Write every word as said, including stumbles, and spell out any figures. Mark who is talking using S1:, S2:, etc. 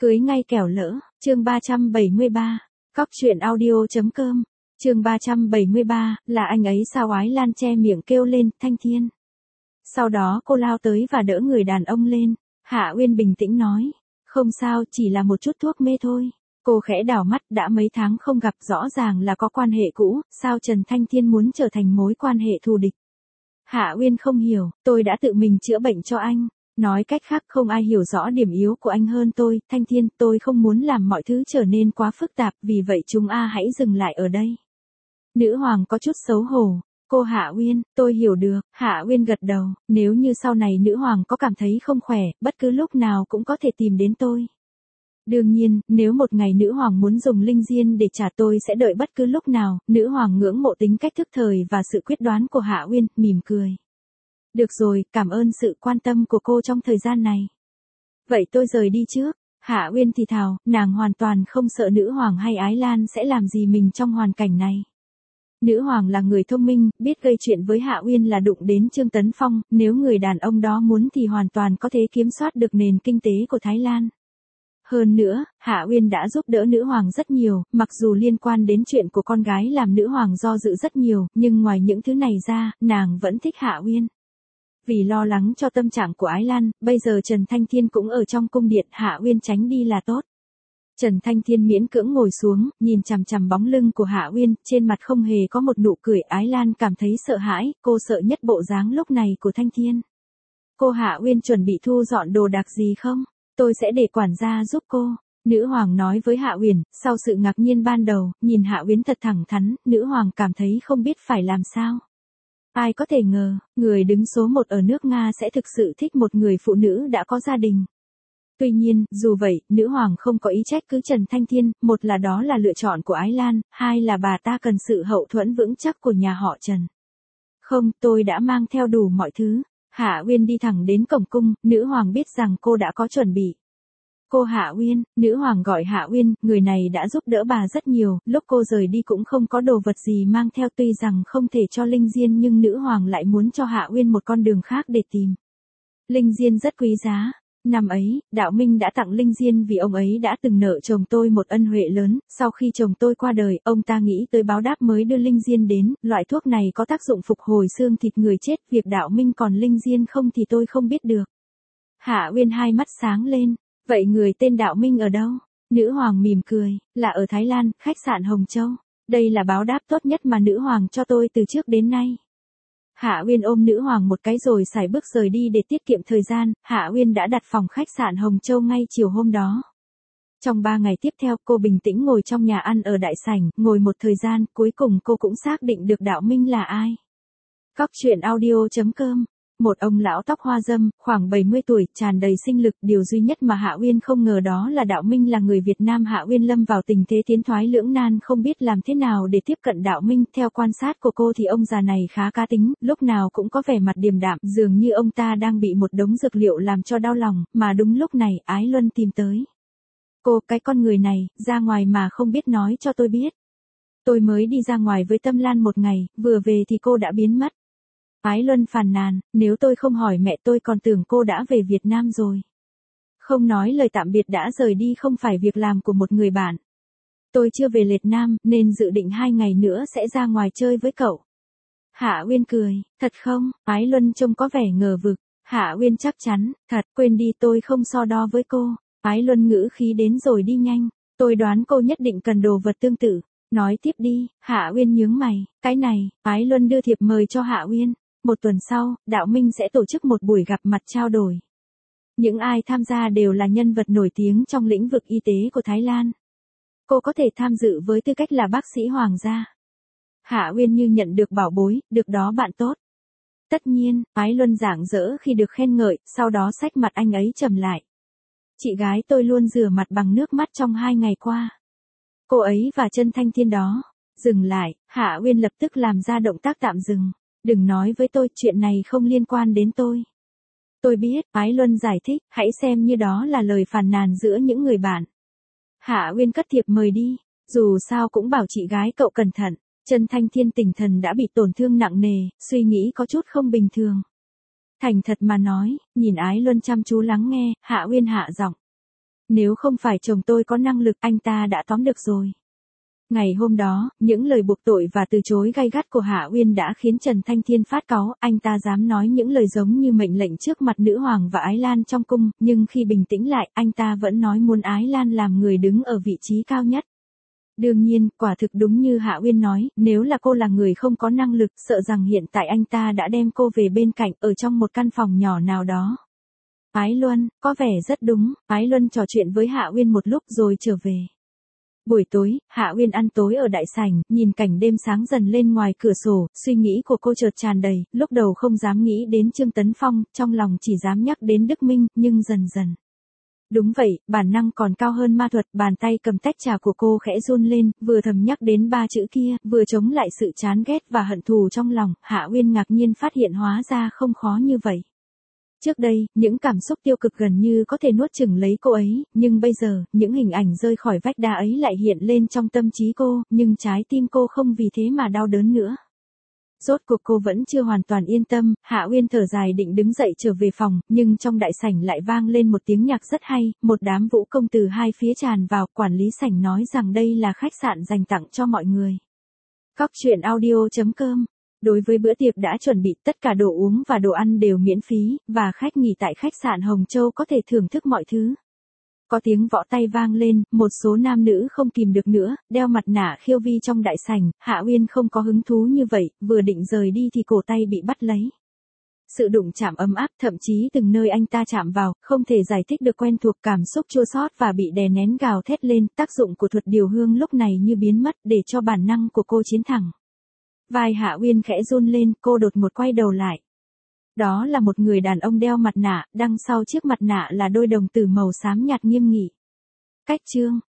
S1: Cưới ngay kẻo lỡ, chương ba trăm bảy mươi ba, cóc truyện audio.com, chương ba trăm bảy mươi ba, là anh ấy sao Ái Lan che miệng kêu lên, Thanh Thiên. Sau đó cô lao tới và đỡ người đàn ông lên, Hạ Uyên bình tĩnh nói, không sao, chỉ là một chút thuốc mê thôi. Cô khẽ đảo mắt, đã mấy tháng không gặp, rõ ràng là có quan hệ cũ, sao Trần Thanh Thiên muốn trở thành mối quan hệ thù địch. Hạ Uyên không hiểu, tôi đã tự mình chữa bệnh cho anh. Nói cách khác, không ai hiểu rõ điểm yếu của anh hơn tôi, Thanh Thiên, tôi không muốn làm mọi thứ trở nên quá phức tạp, vì vậy chúng a hãy dừng lại ở đây. Nữ hoàng có chút xấu hổ, cô Hạ Uyên, tôi hiểu được, Hạ Uyên gật đầu, nếu như sau này nữ hoàng có cảm thấy không khỏe, bất cứ lúc nào cũng có thể tìm đến tôi. Đương nhiên, nếu một ngày nữ hoàng muốn dùng linh diên để trả tôi sẽ đợi bất cứ lúc nào, nữ hoàng ngưỡng mộ tính cách thức thời và sự quyết đoán của Hạ Uyên, mỉm cười. Được rồi, cảm ơn sự quan tâm của cô trong thời gian này. Vậy tôi rời đi trước. Hạ Uyên thì thào, nàng hoàn toàn không sợ nữ hoàng hay Ái Lan sẽ làm gì mình trong hoàn cảnh này. Nữ hoàng là người thông minh, biết gây chuyện với Hạ Uyên là đụng đến Trương Tấn Phong, nếu người đàn ông đó muốn thì hoàn toàn có thể kiểm soát được nền kinh tế của Thái Lan. Hơn nữa, Hạ Uyên đã giúp đỡ nữ hoàng rất nhiều, mặc dù liên quan đến chuyện của con gái làm nữ hoàng do dự rất nhiều, nhưng ngoài những thứ này ra, nàng vẫn thích Hạ Uyên. Vì lo lắng cho tâm trạng của Ái Lan, bây giờ Trần Thanh Thiên cũng ở trong cung điện, Hạ Uyên tránh đi là tốt. Trần Thanh Thiên miễn cưỡng ngồi xuống, nhìn chằm chằm bóng lưng của Hạ Uyên, trên mặt không hề có một nụ cười. Ái Lan cảm thấy sợ hãi, cô sợ nhất bộ dáng lúc này của Thanh Thiên. Cô Hạ Uyên chuẩn bị thu dọn đồ đạc gì không? Tôi sẽ để quản gia giúp cô. Nữ hoàng nói với Hạ Uyên, sau sự ngạc nhiên ban đầu, nhìn Hạ Uyên thật thẳng thắn, nữ hoàng cảm thấy không biết phải làm sao. Ai có thể ngờ, người đứng số một ở nước Nga sẽ thực sự thích một người phụ nữ đã có gia đình. Tuy nhiên, dù vậy, nữ hoàng không có ý trách cứ Trần Thanh Thiên, một là đó là lựa chọn của Ái Lan, hai là bà ta cần sự hậu thuẫn vững chắc của nhà họ Trần. Không, tôi đã mang theo đủ mọi thứ. Hạ Uyên đi thẳng đến cổng cung, nữ hoàng biết rằng cô đã có chuẩn bị. Cô Hạ Uyên, nữ hoàng gọi Hạ Uyên, người này đã giúp đỡ bà rất nhiều, lúc cô rời đi cũng không có đồ vật gì mang theo, tuy rằng không thể cho linh diên nhưng nữ hoàng lại muốn cho Hạ Uyên một con đường khác để tìm. Linh diên rất quý giá. Năm ấy, Đạo Minh đã tặng linh diên vì ông ấy đã từng nợ chồng tôi một ân huệ lớn, sau khi chồng tôi qua đời, ông ta nghĩ tới báo đáp mới đưa linh diên đến, loại thuốc này có tác dụng phục hồi xương thịt người chết, việc Đạo Minh còn linh diên không thì tôi không biết được. Hạ Uyên hai mắt sáng lên. Vậy người tên Đạo Minh ở đâu? Nữ hoàng mỉm cười, là ở Thái Lan, khách sạn Hồng Châu. Đây là báo đáp tốt nhất mà nữ hoàng cho tôi từ trước đến nay. Hạ Uyên ôm nữ hoàng một cái rồi sải bước rời đi để tiết kiệm thời gian. Hạ Uyên đã đặt phòng khách sạn Hồng Châu ngay chiều hôm đó. Trong ba ngày tiếp theo, cô bình tĩnh ngồi trong nhà ăn ở đại sảnh, ngồi một thời gian, cuối cùng cô cũng xác định được Đạo Minh là ai. Cóc truyện audio.com. Một ông lão tóc hoa râm, khoảng bảy mươi tuổi, tràn đầy sinh lực, điều duy nhất mà Hạ Uyên không ngờ đó là Đạo Minh là người Việt Nam. Hạ Uyên lâm vào tình thế tiến thoái lưỡng nan, không biết làm thế nào để tiếp cận Đạo Minh. Theo quan sát của cô thì ông già này khá cá tính, lúc nào cũng có vẻ mặt điềm đạm, dường như ông ta đang bị một đống dược liệu làm cho đau lòng, mà đúng lúc này, Ái Luân tìm tới. Cô, cái con người này, ra ngoài mà không biết nói cho tôi biết. Tôi mới đi ra ngoài với Tâm Lan một ngày, vừa về thì cô đã biến mất. Ái Luân phàn nàn, nếu tôi không hỏi mẹ tôi còn tưởng cô đã về Việt Nam rồi. Không nói lời tạm biệt đã rời đi không phải việc làm của một người bạn. Tôi chưa về Việt Nam nên dự định hai ngày nữa sẽ ra ngoài chơi với cậu. Hạ Uyên cười, thật không? Ái Luân trông có vẻ ngờ vực. Hạ Uyên chắc chắn, thật, quên đi, tôi không so đo với cô. Ái Luân ngữ khí đến rồi đi nhanh. Tôi đoán cô nhất định cần đồ vật tương tự. Nói tiếp đi. Hạ Uyên nhướng mày, cái này. Ái Luân đưa thiệp mời cho Hạ Uyên. Một tuần sau, Đạo Minh sẽ tổ chức một buổi gặp mặt trao đổi. Những ai tham gia đều là nhân vật nổi tiếng trong lĩnh vực y tế của Thái Lan. Cô có thể tham dự với tư cách là bác sĩ hoàng gia. Hạ Uyên như nhận được bảo bối, được đó bạn tốt. Tất nhiên, Ái Luân rạng rỡ khi được khen ngợi, sau đó xách mặt anh ấy trầm lại. Chị gái tôi luôn rửa mặt bằng nước mắt trong hai ngày qua. Cô ấy và Trần Thanh Thiên đó. Dừng lại, Hạ Uyên lập tức làm ra động tác tạm dừng. Đừng nói với tôi, chuyện này không liên quan đến tôi. Tôi biết, Ái Luân giải thích, hãy xem như đó là lời phàn nàn giữa những người bạn. Hạ Uyên cất thiệp mời đi, dù sao cũng bảo chị gái cậu cẩn thận. Trần Thanh Thiên tinh thần đã bị tổn thương nặng nề, suy nghĩ có chút không bình thường. Thành thật mà nói, nhìn Ái Luân chăm chú lắng nghe, Hạ Uyên hạ giọng. Nếu không phải chồng tôi có năng lực, anh ta đã tóm được rồi. Ngày hôm đó, những lời buộc tội và từ chối gay gắt của Hạ Uyên đã khiến Trần Thanh Thiên phát cáu, anh ta dám nói những lời giống như mệnh lệnh trước mặt nữ hoàng và Ái Lan trong cung, nhưng khi bình tĩnh lại, anh ta vẫn nói muốn Ái Lan làm người đứng ở vị trí cao nhất. Đương nhiên, quả thực đúng như Hạ Uyên nói, nếu là cô là người không có năng lực, sợ rằng hiện tại anh ta đã đem cô về bên cạnh, ở trong một căn phòng nhỏ nào đó. Ái Luân, có vẻ rất đúng, Ái Luân trò chuyện với Hạ Uyên một lúc rồi trở về. Buổi tối, Hạ Uyên ăn tối ở đại sảnh, nhìn cảnh đêm sáng dần lên ngoài cửa sổ, suy nghĩ của cô chợt tràn đầy, lúc đầu không dám nghĩ đến Trương Tấn Phong, trong lòng chỉ dám nhắc đến Đức Minh, nhưng dần dần. Đúng vậy, bản năng còn cao hơn ma thuật, bàn tay cầm tách trà của cô khẽ run lên, vừa thầm nhắc đến ba chữ kia, vừa chống lại sự chán ghét và hận thù trong lòng, Hạ Uyên ngạc nhiên phát hiện hóa ra không khó như vậy. Trước đây, những cảm xúc tiêu cực gần như có thể nuốt chửng lấy cô ấy, nhưng bây giờ, những hình ảnh rơi khỏi vách đá ấy lại hiện lên trong tâm trí cô, nhưng trái tim cô không vì thế mà đau đớn nữa. Rốt cuộc cô vẫn chưa hoàn toàn yên tâm, Hạ Uyên thở dài định đứng dậy trở về phòng, nhưng trong đại sảnh lại vang lên một tiếng nhạc rất hay, một đám vũ công từ hai phía tràn vào, quản lý sảnh nói rằng đây là khách sạn dành tặng cho mọi người. Cóc truyện audio chấm com. Đối với bữa tiệc đã chuẩn bị, tất cả đồ uống và đồ ăn đều miễn phí, và khách nghỉ tại khách sạn Hồng Châu có thể thưởng thức mọi thứ. Có tiếng võ tay vang lên, một số nam nữ không kìm được nữa, đeo mặt nạ khiêu vi trong đại sảnh, Hạ Uyên không có hứng thú như vậy, vừa định rời đi thì cổ tay bị bắt lấy. Sự đụng chạm ấm áp, thậm chí từng nơi anh ta chạm vào, không thể giải thích được quen thuộc, cảm xúc chua xót và bị đè nén gào thét lên, tác dụng của thuật điều hương lúc này như biến mất để cho bản năng của cô chiến thắng. Vai Hạ Uyên khẽ run lên, cô đột ngột quay đầu lại. Đó là một người đàn ông đeo mặt nạ, đằng sau chiếc mặt nạ là đôi đồng tử màu xám nhạt nghiêm nghị. Cách chương